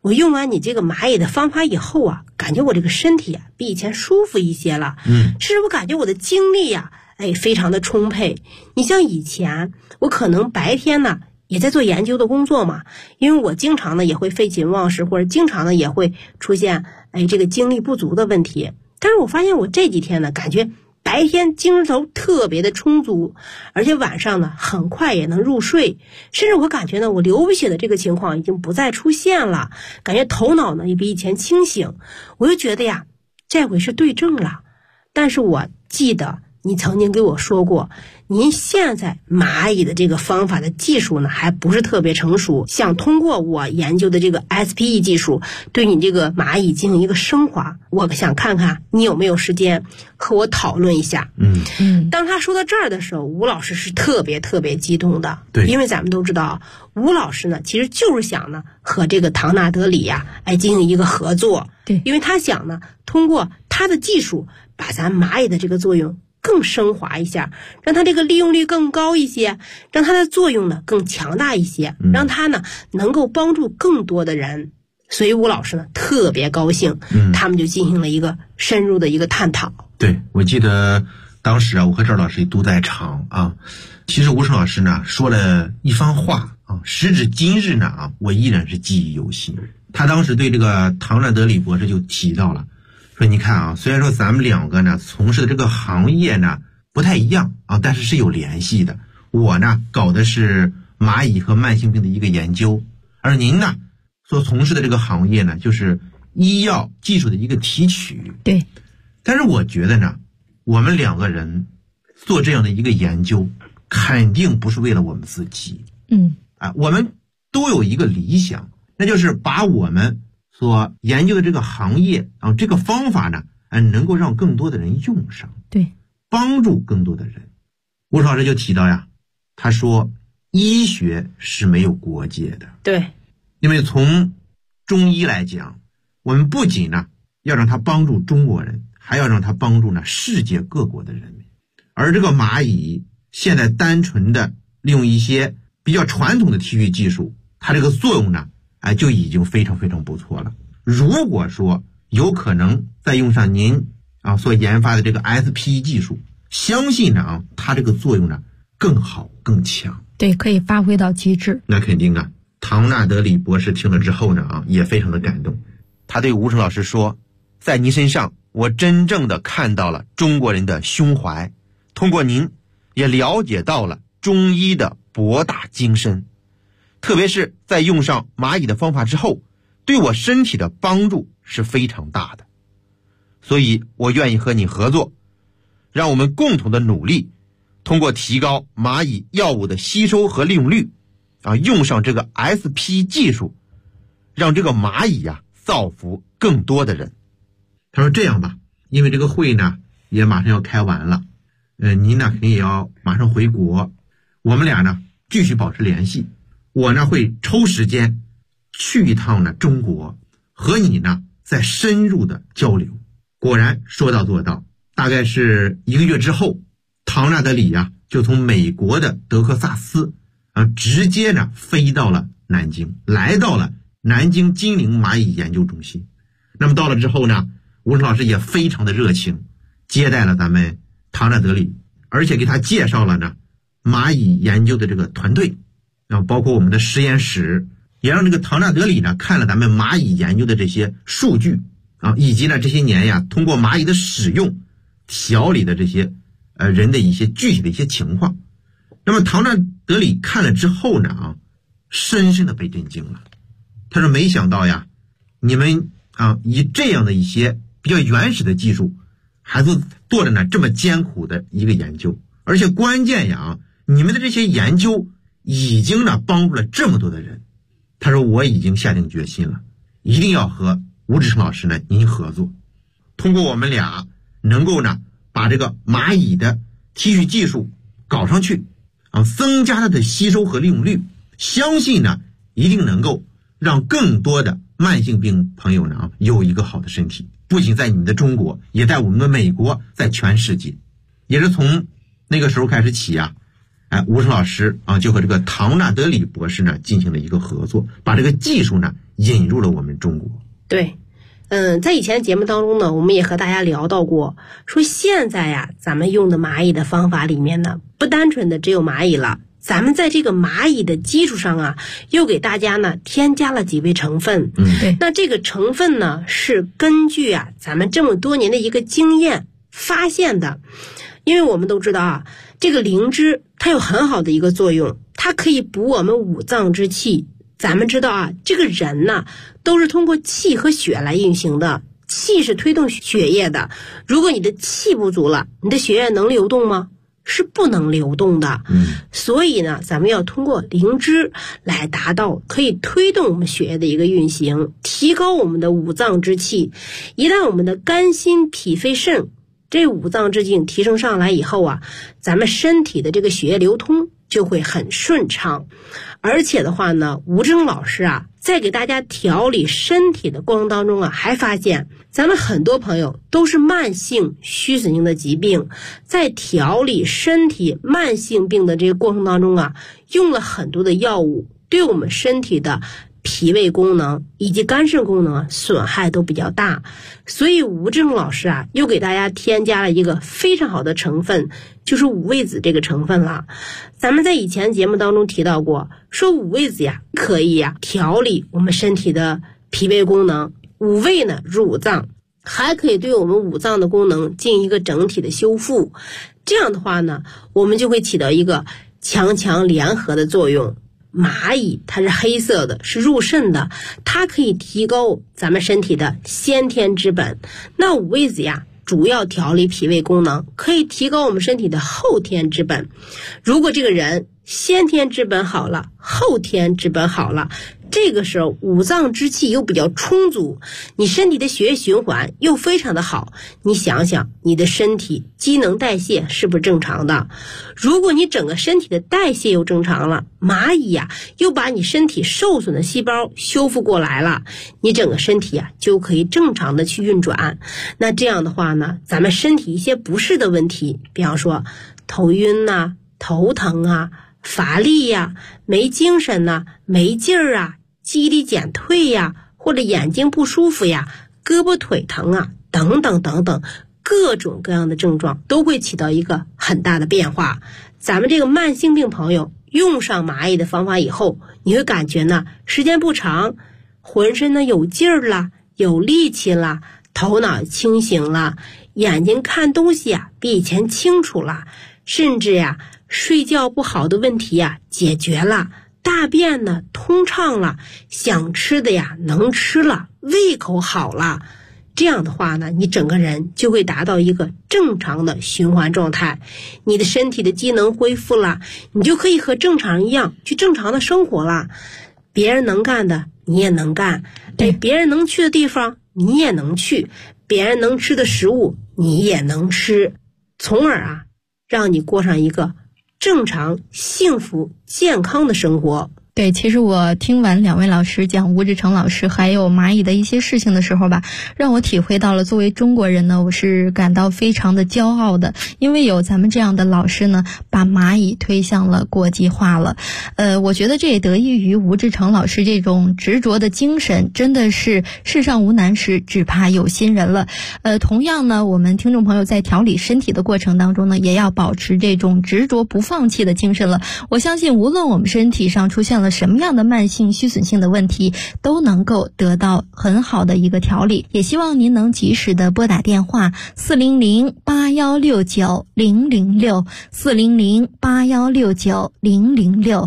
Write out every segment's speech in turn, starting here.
我用完你这个蚂蚁的方法以后啊，感觉我这个身体啊比以前舒服一些了。甚至我感觉我的精力呀，非常的充沛。你像以前我可能白天呢也在做研究的工作嘛，因为我经常呢也会废寝忘食，或者经常呢也会出现这个精力不足的问题。但是我发现我这几天呢，感觉白天精神头特别的充足，而且晚上呢很快也能入睡，甚至我感觉呢我流鼻血的这个情况已经不再出现了，感觉头脑呢也比以前清醒。我就觉得呀，这回是对症了。但是我记得你曾经给我说过，您现在蚂蚁的这个方法的技术呢还不是特别成熟，想通过我研究的这个 SPE 技术对你这个蚂蚁进行一个升华。我想看看你有没有时间和我讨论一下。当他说到这儿的时候，吴老师是特别激动的。 对， 因为咱们都知道吴老师呢其实就是想呢和这个唐纳德里呀进行一个合作。 对， 因为他想呢通过他的技术把咱蚂蚁的这个作用更升华一下，让它这个利用率更高一些，让它的作用呢更强大一些，让它呢能够帮助更多的人。所以吴老师呢特别高兴，他们就进行了一个深入的一个探讨。 对，我记得当时啊，我和赵老师也都在场啊。其实吴声老师呢说了一番话啊，时至今日呢我依然是记忆犹新。他当时对这个唐纳德里博士就提到了，说你看啊，虽然说咱们两个呢从事的这个行业呢不太一样啊，但是有联系的。我呢搞的是蚂蚁和慢性病的一个研究，而您呢所从事的这个行业呢就是医药技术的一个提取。 对， 但是我觉得呢，我们两个人做这样的一个研究肯定不是为了我们自己。我们都有一个理想，那就是把我们所研究的这个行业这个方法呢能够让更多的人用上， 对， 帮助更多的人。吴老师就提到呀，他说医学是没有国界的。 对， 因为从中医来讲，我们不仅呢要让它帮助中国人，还要让它帮助呢世界各国的人民。而这个蚂蚁现在单纯的利用一些比较传统的提取技术，它这个作用呢就已经非常不错了。如果说有可能再用上您所研发的这个 SPE 技术，相信呢它这个作用呢更好更强。 对，可以发挥到极致。 那肯定啊。唐纳德里博士听了之后呢也非常的感动。他对吴声老师说，在您身上我真正的看到了中国人的胸怀，通过您也了解到了中医的博大精深，特别是在用上蚂蚁的方法之后，对我身体的帮助是非常大的。所以我愿意和你合作，让我们共同的努力，通过提高蚂蚁药物的吸收和利用率用上这个 SPE 技术，让这个蚂蚁造福更多的人。他说这样吧，因为这个会呢也马上要开完了，您呢肯定也要马上回国，我们俩呢继续保持联系。我呢会抽时间去一趟呢中国，和你呢再深入的交流。果然说到做到，大概是1个月之后，唐纳德里就从美国的德克萨斯直接呢飞到了南京，来到了南京金陵蚂蚁研究中心。那么到了之后呢，吴声老师也非常的热情接待了咱们唐纳德里，而且给他介绍了呢蚂蚁研究的这个团队，包括我们的实验室，也让这个唐纳德里呢看了咱们蚂蚁研究的这些数据以及呢这些年通过蚂蚁的使用调理的这些人的一些具体的一些情况。那么唐纳德里看了之后呢深深的被震惊了。他说没想到呀，你们以这样的一些比较原始的技术，还是做了呢这么艰苦的一个研究，而且关键你们的这些研究已经呢帮助了这么多的人。他说我已经下定决心了，一定要和吴志成老师呢您合作，通过我们俩能够呢把这个蚂蚁的提取技术搞上去增加它的吸收和利用率，相信呢一定能够让更多的慢性病朋友呢有一个好的身体，不仅在你们的中国，也在我们的美国，在全世界。也是从那个时候开始起吴声老师就和这个唐纳德里博士呢进行了一个合作，把这个技术呢引入了我们中国。 对，在以前节目当中呢，我们也和大家聊到过，说现在呀，咱们用的蚂蚁的方法里面呢，不单纯的只有蚂蚁了，咱们在这个蚂蚁的基础上啊，又给大家呢添加了几味成分。 对， 那这个成分呢，是根据啊咱们这么多年的一个经验发现的。因为我们都知道啊，这个灵芝它有很好的一个作用，它可以补我们五脏之气。咱们知道啊，这个人呢都是通过气和血来运行的，气是推动血液的。如果你的气不足了，你的血液能流动吗？是不能流动的。所以呢，咱们要通过灵芝来达到可以推动我们血液的一个运行，提高我们的五脏之气。一旦我们的肝心脾肺肾这五脏之气提升上来以后啊，咱们身体的这个血液流通就会很顺畅。而且的话呢，吴志成老师啊，在给大家调理身体的过程当中啊，还发现咱们很多朋友都是慢性虚损性的疾病，在调理身体慢性病的这个过程当中啊，用了很多的药物，对我们身体的脾胃功能以及肝肾功能损害都比较大。所以吴志成老师啊，又给大家添加了一个非常好的成分，就是五味子这个成分了。咱们在以前节目当中提到过，说五味子呀可以呀调理我们身体的脾胃功能，五味呢入五脏，还可以对我们五脏的功能进一个整体的修复。这样的话呢，我们就会起到一个强强联合的作用。蚂蚁它是黑色的，是入肾的，它可以提高咱们身体的先天之本。那五味子呀，主要调理脾胃功能，可以提高我们身体的后天之本。如果这个人先天之本好了，后天之本好了，这个时候五脏之气又比较充足，你身体的血液循环又非常的好，你想想你的身体机能代谢是不是正常的？如果你整个身体的代谢又正常了，蚂蚁呀又把你身体受损的细胞修复过来了，你整个身体啊就可以正常的去运转。那这样的话呢，咱们身体一些不适的问题，比方说头晕啊、头疼啊、乏力呀、没精神呐、没劲儿啊、记忆力减退呀，或者眼睛不舒服呀、胳膊腿疼啊等等等等，各种各样的症状都会起到一个很大的变化。咱们这个慢性病朋友用上蚂蚁的方法以后，你会感觉呢时间不长，浑身呢有劲儿了，有力气了，头脑清醒了，眼睛看东西啊比以前清楚了，甚至呀睡觉不好的问题呀解决了，大便呢通畅了，想吃的呀能吃了，胃口好了。这样的话呢，你整个人就会达到一个正常的循环状态，你的身体的机能恢复了，你就可以和正常人一样去正常的生活了。别人能干的你也能干，别人能去的地方你也能去，别人能吃的食物你也能吃，从而啊让你过上一个正常、幸福、健康的生活。 对，其实我听完两位老师讲吴志成老师还有蚂蚁的一些事情的时候吧，让我体会到了作为中国人呢，我是感到非常的骄傲的，因为有咱们这样的老师呢，把蚂蚁推向了国际化了。我觉得这也得益于吴志成老师这种执着的精神，真的是世上无难事，只怕有心人了。同样呢，我们听众朋友在调理身体的过程当中呢，也要保持这种执着不放弃的精神了。我相信无论我们身体上出现了什么样的慢性虚损性的问题，都能够得到很好的一个调理。也希望您能及时的拨打电话400-8169-006 400-8169-006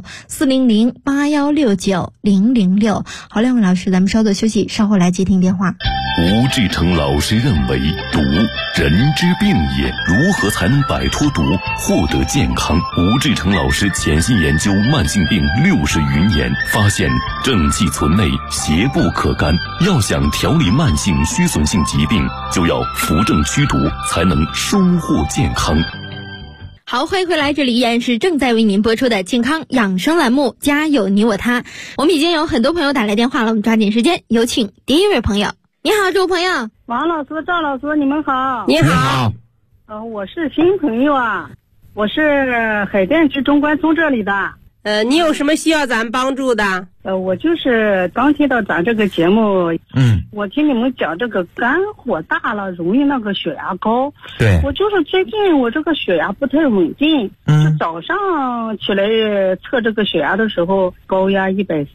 400-8169-006。好，两位老师，咱们稍作休息，稍后来接听电话。 吴志成老师认为，毒人之病也，如何才能摆脱毒，获得健康？吴志成老师潜心研究慢性病60余年，发现正气存内，邪不可干。要想调理慢性虚损性疾病，就要扶正驱毒，才能收获健康。 好，欢迎回来，这里依然是正在为您播出的健康养生栏目，家有你我他。我们已经有很多朋友打来电话了，我们抓紧时间，有请第一位朋友。你好，这位朋友。 王老师、赵老师，你们好。 你好。 我是新朋友啊，我是海淀区中关村这里的。 你有什么需要咱帮助的？ 我就是刚听到咱这个节目，我听你们讲这个肝火大了容易那个血压高。 对， 我就是最近我这个血压不太稳定，就早上起来测这个血压的时候，高压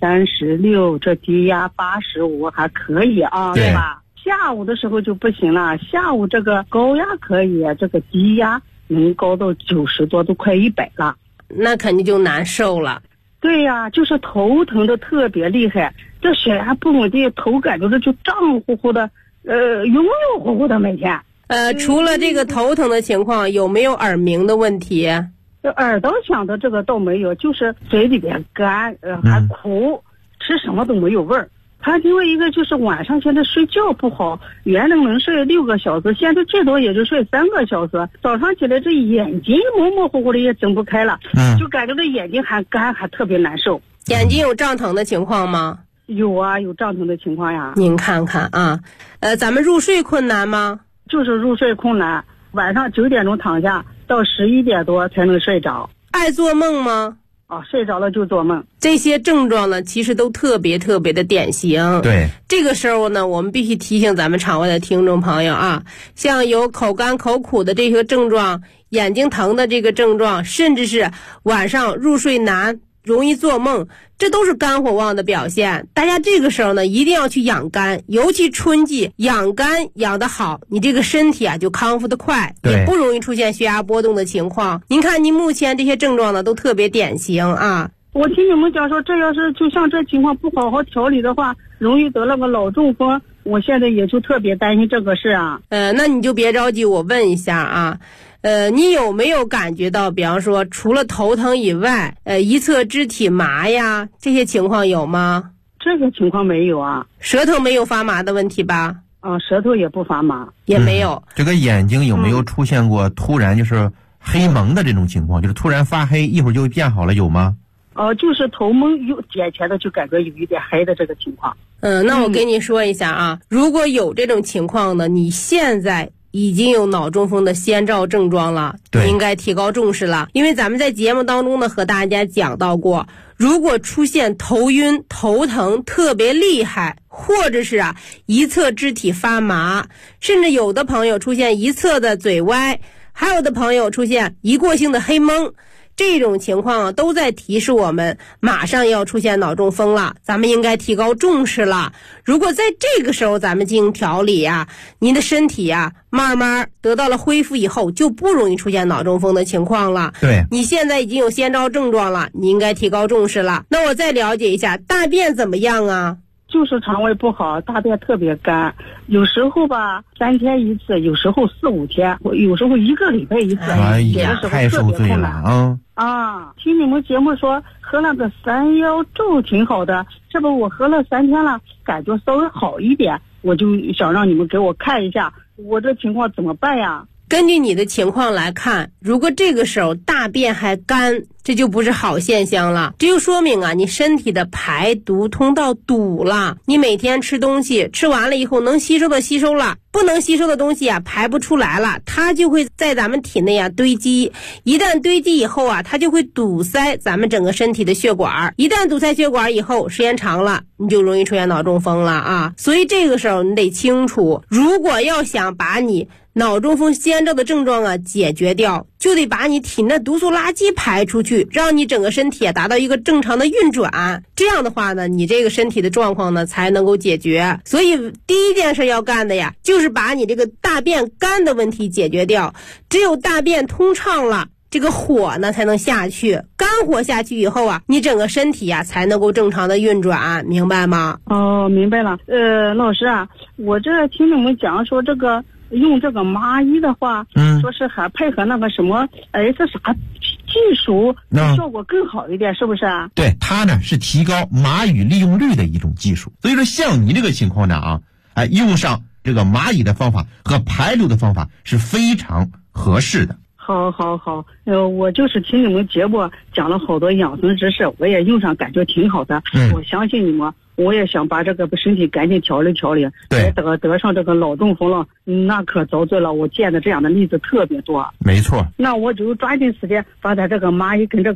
136，这低压85还可以啊，对吧？下午的时候就不行了，下午这个高压可以，这个低压能高到90多，都快100了。 那肯定就难受了。 对呀，就是头疼的特别厉害，这血压不稳定，头感觉就胀乎乎的，晕晕乎乎的每天。 除了这个头疼的情况，有没有耳鸣的问题？ 耳朵响的这个倒没有，就是嘴里边干，还苦，吃什么都没有味儿。还另外一个就是晚上现在睡觉不好，原来能睡6个小时，现在最多也就睡3个小时。早上起来这眼睛模模糊糊的也睁不开了，就感觉这眼睛还干，还特别难受。 眼睛有胀疼的情况吗？ 有啊，有胀疼的情况呀。 您看看啊，咱们入睡困难吗？ 就是入睡困难，晚上9点钟躺下，到11点多才能睡着。 爱做梦吗？ 睡着了就做梦。 这些症状呢，其实都特别的典型。 对， 这个时候呢，我们必须提醒咱们场外的听众朋友啊，像有口干口苦的这个症状，眼睛疼的这个症状，甚至是晚上入睡难，容易做梦，这都是肝火旺的表现。大家这个时候呢，一定要去养肝，尤其春季养肝养得好，你这个身体啊就康复得快，也不容易出现血压波动的情况。您看您目前这些症状呢都特别典型啊。 我听你们讲说，这要是就像这情况不好好调理的话，容易得那个脑中风，我现在也就特别担心这个事啊。 那你就别着急，我问一下啊，你有没有感觉到，比方说除了头疼以外，一侧肢体麻呀，这些情况有吗？ 这个情况没有啊。 舌头没有发麻的问题吧？ 舌头也不发麻， 也没有。 这个眼睛有没有出现过突然就是黑蒙的这种情况，就是突然发黑，一会儿就变好了，有吗？ 就是头蒙眼前的就感觉有一点黑的这个情况。 那我跟你说一下啊，如果有这种情况呢，你现在已经有脑中风的先兆症状了，你应该提高重视了。因为咱们在节目当中呢和大家讲到过，如果出现头晕、头疼特别厉害，或者是一侧肢体发麻，甚至有的朋友出现一侧的嘴歪，还有的朋友出现一过性的黑蒙，这种情况都在提示我们马上要出现脑中风了，咱们应该提高重视了。如果在这个时候咱们进行调理您的身体慢慢得到了恢复以后，就不容易出现脑中风的情况了。 对， 你现在已经有先兆症状了，你应该提高重视了。那我再了解一下，大便怎么样啊？ 就是肠胃不好，大便特别干，有时候吧3天一次，有时候4、5天，有时候1个礼拜一次。 哎呀，太受罪了听你们节目说喝那个3腰粥挺好的，这不我喝了3天了，感觉稍微好一点，我就想让你们给我看一下我这情况怎么办呀？ 根据你的情况来看，如果这个时候大便还干，这就不是好现象了，这就说明你身体的排毒通道堵了，你每天吃东西吃完了以后，能吸收的吸收了，不能吸收的东西排不出来了，它就会在咱们体内堆积，一旦堆积以后它就会堵塞咱们整个身体的血管，一旦堵塞血管以后，时间长了你就容易出现脑中风了所以这个时候你得清楚，如果要想把你脑中风先兆的症状解决掉，就得把你体内毒素垃圾排出去，让你整个身体达到一个正常的运转，这样的话呢，你这个身体的状况呢才能够解决。所以第一件事要干的就是把你这个大便干的问题解决掉，只有大便通畅了，这个火呢才能下去，肝火下去以后你整个身体才能够正常的运转，明白吗？ 明白了。老师我这听你们讲说这个用这个麻衣的话，说是还配合那个什么是啥技术，效果更好一点，是不是对，它呢是提高麻羽利用率的一种技术。所以说像你这个情况呢用上这个麻蚁的方法和排毒的方法是非常合适的。 好，我就是听你们节目讲了好多养生知识，我也用上，感觉挺好的。我相信你们，我也想把这个身体赶紧调理调理，别得上这个脑中风了，那可遭罪了。我见的这样的例子特别多。 没错。 那我就抓紧时间把咱这个麻衣跟这个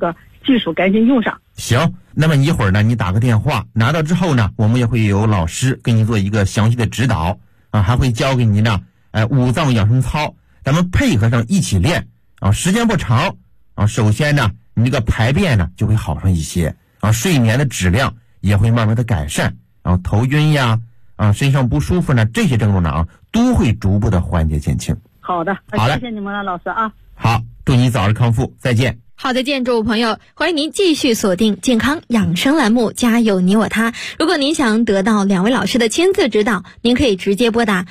技术赶紧用上。 行，那么你一会儿呢，你打个电话，拿到之后呢，我们也会有老师给你做一个详细的指导啊，还会教给你呢，五脏养生操，咱们配合上一起练啊，时间不长啊。首先呢，你这个排便呢就会好上一些啊，睡眠的质量也会慢慢的改善啊，头晕呀啊，身上不舒服呢，这些症状呢啊，都会逐步的缓解减轻。 好的， 好嘞， 谢谢你们了，老师啊。 好，祝你早日康复，再见。 好的，见诸位朋友，欢迎您继续锁定健康养生栏目，家有你我他。如果您想得到2位老师的亲自指导，您可以直接拨打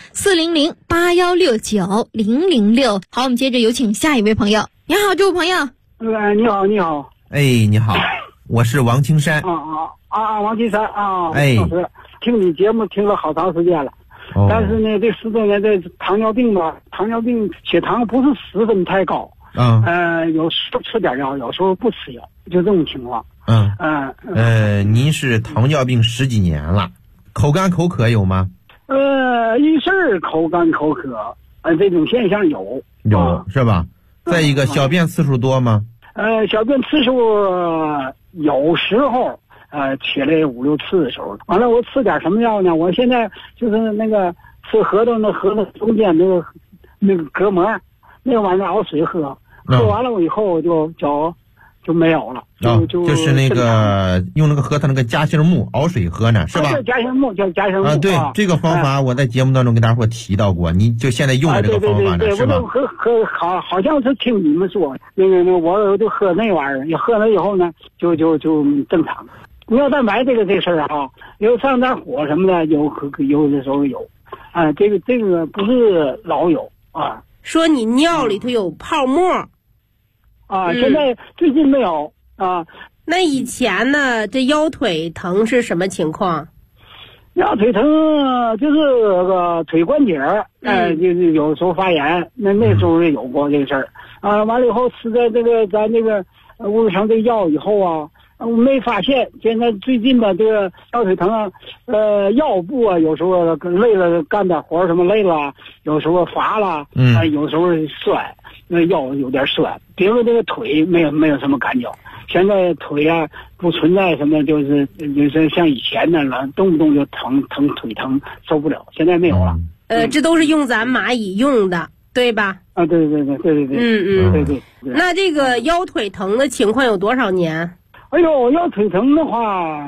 400-8169-006。好，我们接着有请下一位朋友。你好，这位朋友。 你好，你好。 哎，你好，我是王青山。 王青山啊。 哎， 老师，听你节目听了好长时间了。 哦， 但是呢，这10多年这糖尿病吧，血糖不是十分太高。有时候吃点药，有时候不吃药，就这种情况。 您是糖尿病10几年了，口干口渴有吗？ 一阵儿口干口渴，这种现象有是吧？再一个，小便次数多吗？ 小便次数有时候起来5、6次的时候。完了，我吃点什么药呢？我现在就是那个吃核桃，那核桃中间那个隔膜，那个玩意儿熬水喝。喝完了以后我就没有了， 就是那个用那个核桃那个夹心木熬水喝呢，是吧？ 夹心木叫夹心木啊。 对，这个方法我在节目当中跟大家伙提到过，你就现在用的这个方法呢，是吧？ 我就喝好像是听你们说，那个我就喝那玩意儿，喝了以后呢，就正常。尿蛋白这事儿啊，有上点火什么的，有的时候有，这个不是老有啊。 说你尿里头有泡沫。 现在最近没有啊。 那以前呢，这腰腿疼是什么情况？ 腰腿疼就是个腿关节，就是有时候发炎，那时候也有过这个事儿啊。完了以后吃的咱这个物质上这药以后啊，我没发现。现在最近吧，这个腰腿疼腰部啊，有时候累了干点活什么累了，有时候乏了，有时候酸。那腰有点酸，别说这个腿没有什么感觉，现在腿啊不存在什么，就是像以前那了，动不动就疼腿疼受不了，现在没有了。 这都是用咱蚂蚁用的，对吧？ 对。对。 那这个腰腿疼的情况有多少年？ 哎呦，腰腿疼的话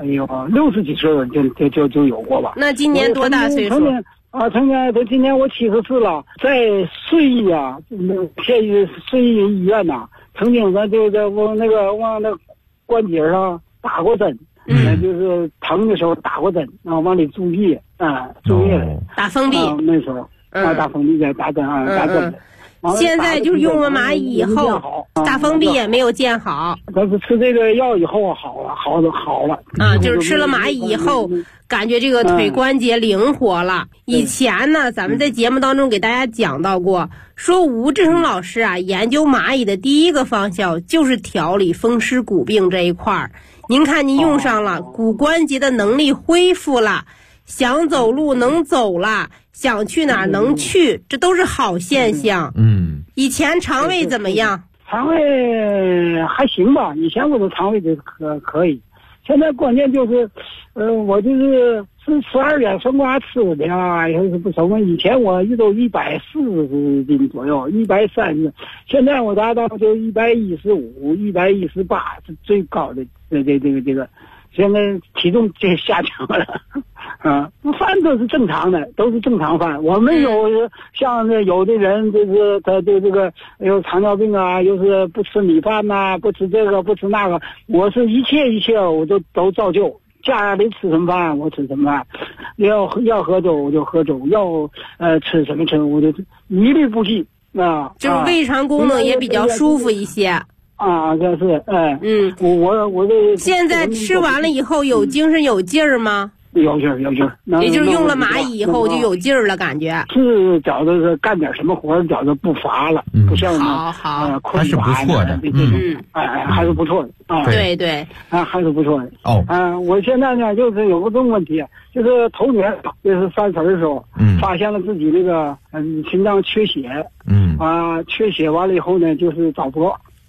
，60几岁就有过吧。 那今年多大岁数？ 今年我74了，在顺义啊，顺义医院呐，曾经咱就在往那关节上打过针，就是疼的时候打过针，然后往里注液打封闭， 那时候打封闭打针打针。 现在就是用了蚂蚁以后，打封闭也没有见好。 但是吃这个药以后好了啊，就是吃了蚂蚁以后，感觉这个腿关节灵活了。以前呢，咱们在节目当中给大家讲到过，说吴志成老师啊，研究蚂蚁的第一个方向就是调理风湿骨病这一块儿。您看您用上了，骨关节的能力恢复了，想走路能走了，想去哪儿能去，这都是好现象。以前肠胃怎么样？ 肠胃还行吧，以前我的肠胃就可以，现在关键就是，我就是12点生瓜吃的呀，也是不什么。以前我都140斤左右，130，现在我达到就115、118是最高的这个。现在体重就下降了，饭都是正常的，都是正常饭。我没有像有的人就是他对这个有糖尿病啊，又是不吃米饭呐，不吃这个不吃那个。我是一切我都照旧，家里吃什么饭我吃什么饭，要喝粥我就喝粥，要吃什么吃我就一律不忌啊。 就是胃肠功能也比较舒服一些。 这是我这现在吃完了以后有精神有劲儿吗？ 有劲儿， 也就是用了蚂蚁以后就有劲儿了，感觉是觉得是干点什么活觉得不乏了，不像好还是不错的， 还是不错的啊， 对还是不错的我现在呢就是有个这种问题，就是头年就是30的时候，发现了自己这个心脏缺血，缺血完了以后呢就是找不着。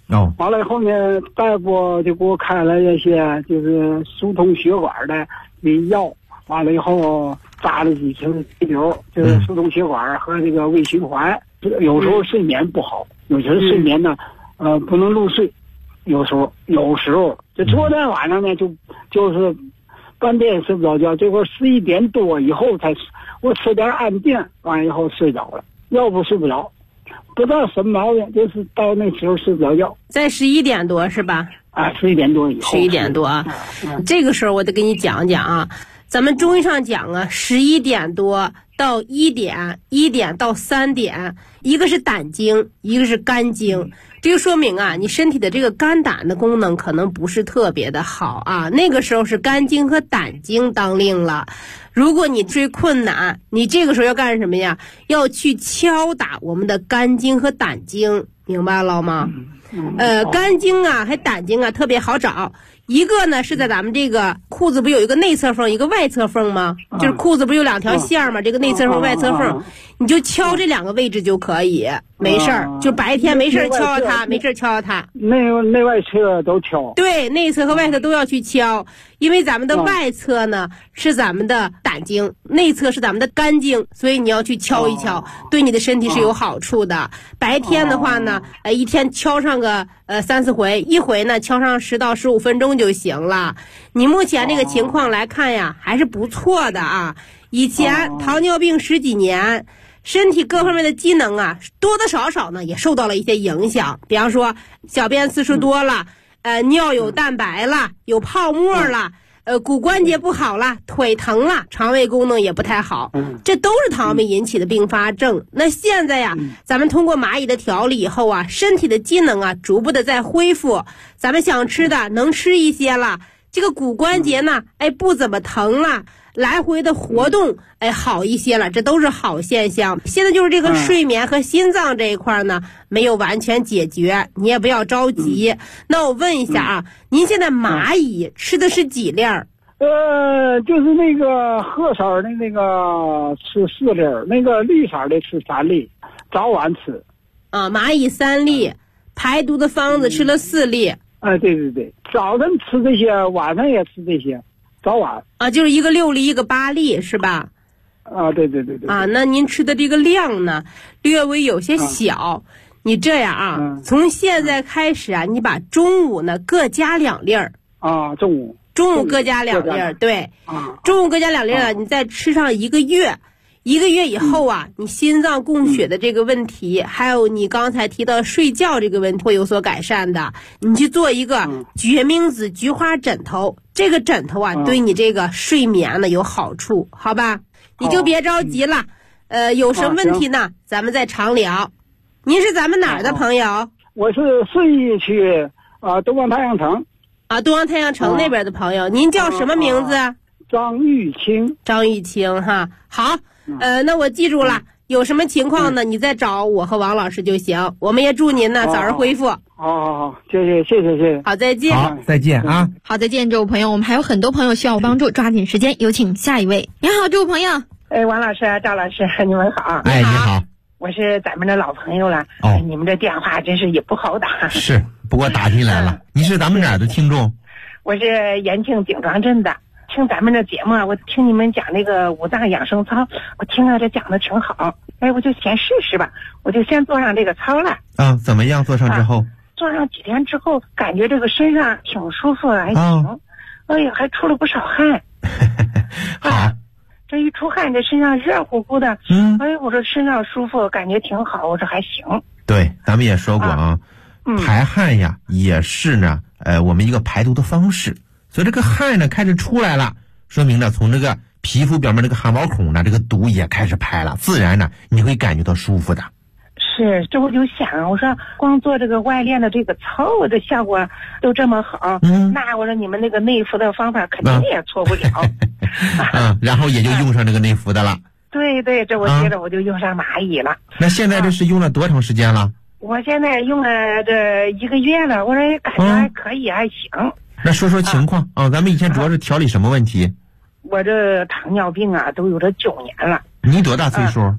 哦， 完了以后呢，大夫就给我开了一些就是疏通血管的药，完了以后扎了几瓶滴流，就是疏通血管和这个微循环。有时候睡眠不好，有时候睡眠呢，不能入睡，有时候就昨天晚上呢，就是半夜睡不着觉，这会11点多以后我吃点安定，完了以后睡着了，要不睡不着。不知道什么毛病，就是到那时候睡不着觉。 在11点多是吧 ？11点多以后。 11点多啊，这个时候我得给你讲讲啊，咱们中医上讲啊，11点多到1点，1点到3点，一个是胆经，一个是肝经。这就说明啊，你身体的这个肝胆的功能可能不是特别的好啊。那个时候是肝经和胆经当令了。如果你睡困难，你这个时候要干什么呀？要去敲打我们的肝经和胆经，明白了吗？肝经啊，还胆经啊，特别好找。一个呢是在咱们这个裤子不有一个内侧缝，一个外侧缝吗？就是裤子不有2条线吗？这个内侧缝、外侧缝，你就敲这2个位置就可以，没事儿。就白天没事儿敲它，没事儿敲它。 内外侧都敲。 对，内侧和外侧都要去敲，因为咱们的外侧呢是咱们的胆经，内侧是咱们的肝经，所以你要去敲一敲，对你的身体是有好处的。白天的话呢，一天敲上个3、4回，一回呢敲上10到15分钟就行了。你目前这个情况来看呀，还是不错的啊。以前糖尿病10几年，身体各方面的机能啊，多多少少呢也受到了一些影响。比方说小便次数多了，尿有蛋白了，有泡沫了，骨关节不好了，腿疼了，肠胃功能也不太好，这都是糖尿病引起的并发症。那现在呀，咱们通过蚂蚁的调理以后啊，身体的机能啊逐步的在恢复，咱们想吃的能吃一些了，这个骨关节呢，不怎么疼了，来回的活动好一些了，这都是好现象。现在就是这个睡眠和心脏这一块呢没有完全解决，你也不要着急。那我问一下啊，您现在蚂蚁吃的是几粒儿？ 就是那个褐色的那个吃4粒，那个绿色的吃3粒，早晚吃。 啊，蚂蚁3粒，排毒的方子吃了4粒。 对，早晨吃这些，晚上也吃这些，早晚。啊， 就是一个6粒，一个8粒，是吧？ 啊，对。 啊，那您吃的这个量呢，略微有些小。你这样啊，从现在开始啊，你把中午呢各加2粒儿。 啊，中午各加2粒儿，对。中午各加2粒儿，你再吃上1个月。1个月以后啊，你心脏供血的这个问题，还有你刚才提到睡觉这个问题会有所改善的。你去做一个决明子菊花枕头，这个枕头啊，对你这个睡眠呢有好处，好吧？你就别着急了，有什么问题呢，咱们再常聊。您是咱们哪儿的朋友？ 我是顺义区东方太阳城。 啊，东方太阳城那边的朋友，您叫什么名字？ 张玉清哈。好。那我记住了，有什么情况呢？你再找我和王老师就行。我们也祝您呢早日恢复。 好，谢谢。 好，再见。 好，再见啊。 好，再见，这位朋友。我们还有很多朋友需要帮助，抓紧时间，有请下一位。你好，这位朋友。 王老师、赵老师，你们好。 你好。 我是咱们的老朋友了。你们这电话真是也不好打。 是，不过打进来了。你是咱们哪儿的听众？ 我是延庆顶庄镇的。听咱们这节目啊，我听你们讲那个五脏养生操，我听着这讲的挺好，我就先试试吧，我就先做上这个操了。 怎么样？做上之后？ 做上几天之后，感觉这个身上挺舒服，还行。还出了不少汗。 好。 这一出汗，这身上热乎乎的。我说身上舒服，感觉挺好，我说还行。 对，咱们也说过排汗呀，也是呢，我们一个排毒的方式。所以这个汗呢开始出来了，说明呢从这个皮肤表面这个汗毛孔呢，这个毒也开始排了，自然呢你会感觉到舒服的。 是，这我就想，我说光做这个外练的这个操，我的效果都这么好，那我说你们那个内服的方法肯定也错不了。 然后也就用上这个内服的了。 对，这我接着我就用上蚂蚁了。 那现在这是用了多长时间了？ 我现在用了这1个月了，我说感觉还可以，还行。 那说说情况咱们以前主要是调理什么问题？ 我这糖尿病啊，都有这9年了。 你多大岁数？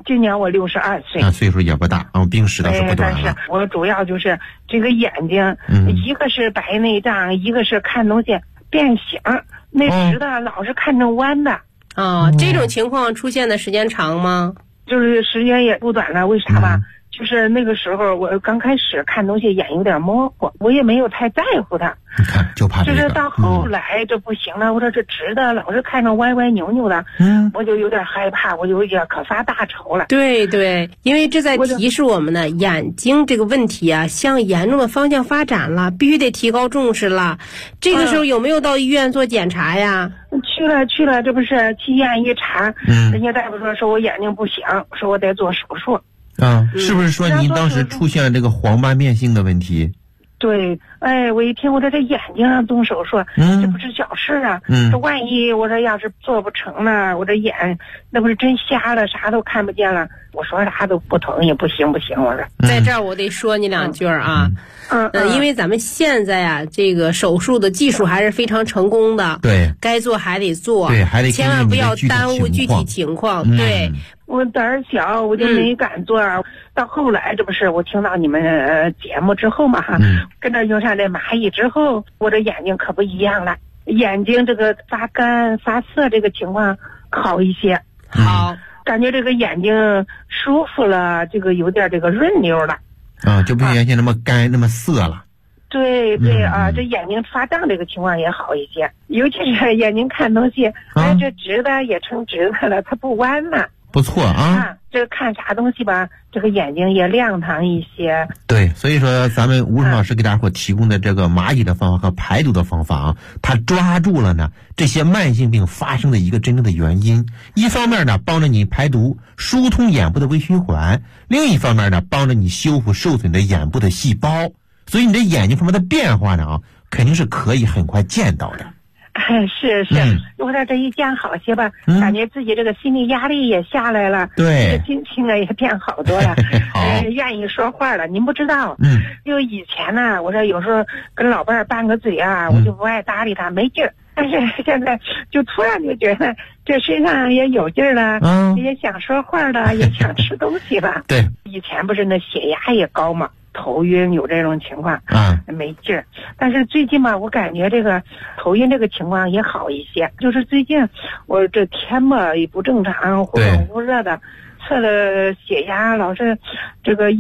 今年我62岁， 岁数也不大啊，病史倒是不短了。 但是我主要就是这个眼睛，一个是白内障，一个是看东西变形，那直的老是看着弯的。 这种情况出现的时间长吗？ 就是时间也不短了，为啥吧？就是那个时候我刚开始看东西眼有点模糊，我也没有太在乎它。 你看，就怕这个。 就是到后来这不行了，我说这直的老是看着歪歪扭扭的，我就有点害怕，我就也可发大愁了。 对对，因为这在提示我们呢，眼睛这个问题啊，向严重的方向发展了，必须得提高重视了。这个时候有没有到医院做检查呀？ 去了，这不是去医院一查，人家大夫说我眼睛不行，说我得做手术。 是不是说您当时出现了这个黄斑变性的问题？ 对，我一听我说这眼睛上动手术，这不是小事啊。这万一我说要是做不成了，我这眼那不是真瞎了，啥都看不见了。我说啥都不同意，不行，我说。 在这儿我得说你两句啊。因为咱们现在啊，这个手术的技术还是非常成功的。 对， 该做还得做。 对，还得千万不要耽误具体情况。对。 我胆儿小，我就没敢做。到后来，这不是我听到你们节目之后嘛，跟着用上这蚂蚁之后，我这眼睛可不一样了，眼睛这个发干发涩这个情况好一些。 好， 感觉这个眼睛舒服了，这个有点这个润溜了。 就不像原先那么干那么涩了。 对啊，这眼睛发胀这个情况也好一些，尤其是眼睛看东西，这直的也成直的了，它不弯了。 不错啊， 这个看啥东西吧，这个眼睛也亮堂一些。 对，所以说咱们吴成老师给大家伙提供的这个蚂蚁的方法和排毒的方法啊，它抓住了呢这些慢性病发生的一个真正的原因。一方面呢，帮着你排毒，疏通眼部的微循环；另一方面呢，帮着你修复受损的眼部的细胞。所以你的眼睛方面的变化呢肯定是可以很快见到的。 是，我在这一讲好些吧，感觉自己这个心理压力也下来了， 对， 心情也变好多了，愿意说话了。您不知道，就以前呢，我说有时候跟老伴儿拌个嘴啊，我就不爱搭理他，没劲儿。但是现在就突然就觉得这身上也有劲儿了，也想说话了，也想吃东西了。 对， 以前不是那血压也高嘛，头晕有这种情况，没劲儿。但是最近吧，我感觉这个头晕这个情况也好一些。就是最近我这天吧也不正常，忽冷忽热的，测了血压老是这个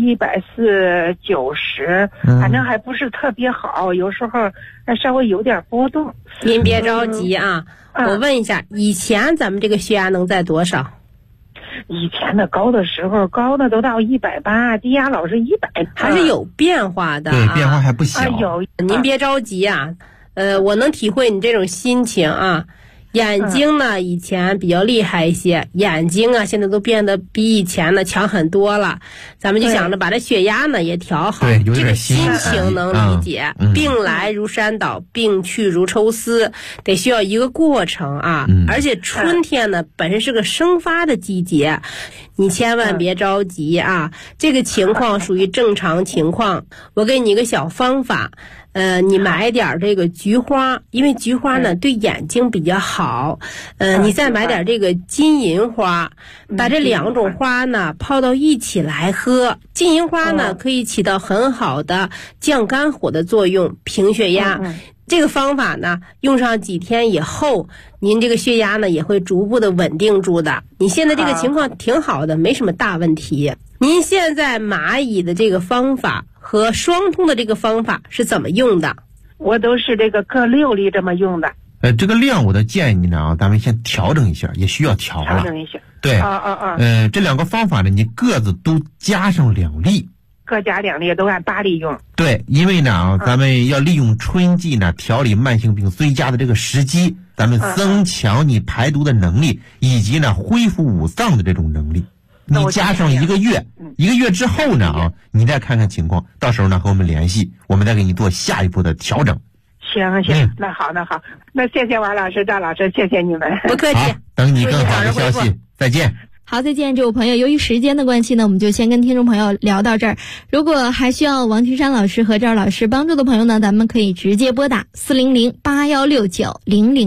140/90，反正还不是特别好，有时候还稍微有点波动。 您别着急啊，我问一下，以前咱们这个血压能在多少？ 以前的高的时候，高的都到180，低压老是100， 还是有变化的。 对，变化还不小。 您别着急啊，我能体会你这种心情啊。眼睛呢，以前比较厉害一些，眼睛啊，现在都变得比以前呢强很多了。咱们就想着把这血压呢也调好，这个心情能理解。病来如山倒，病去如抽丝，得需要一个过程啊。而且春天呢，本身是个生发的季节，你千万别着急啊。这个情况属于正常情况，我给你一个小方法。你买点这个菊花，因为菊花呢对眼睛比较好。你再买点这个金银花，把这两种花呢泡到一起来喝。金银花呢可以起到很好的降肝火的作用，平血压。这个方法呢用上几天以后，您这个血压呢也会逐步的稳定住的。你现在这个情况挺好的，没什么大问题。您现在蚂蚁的这个方法和双通的这个方法是怎么用的？ 我都是这个各6粒这么用的。 这个量我的建议呢咱们先调整一下，也需要调了。 调整一下。 对。这两个方法呢，你各自都加上2粒。 各加2粒，都按8粒用。 对，因为呢咱们要利用春季呢调理慢性病最佳的这个时机，咱们增强你排毒的能力，以及呢恢复五脏的这种能力。你加上1个月，1个月之后呢你再看看情况，到时候呢和我们联系，我们再给你做下一步的调整。 行，那好，那谢谢王老师、赵老师，谢谢你们。 不客气。 等你更好的消息，再见。 好，再见，这位朋友。由于时间的关系呢，我们就先跟听众朋友聊到这儿。如果还需要王群山老师和赵老师帮助的朋友呢，咱们可以直接拨打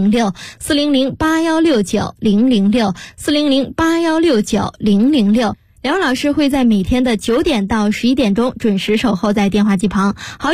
400-8169-006，400-8169-006，400-8169-006。 两位老师会在每天的9点到11点钟准时守候在电话机旁。好。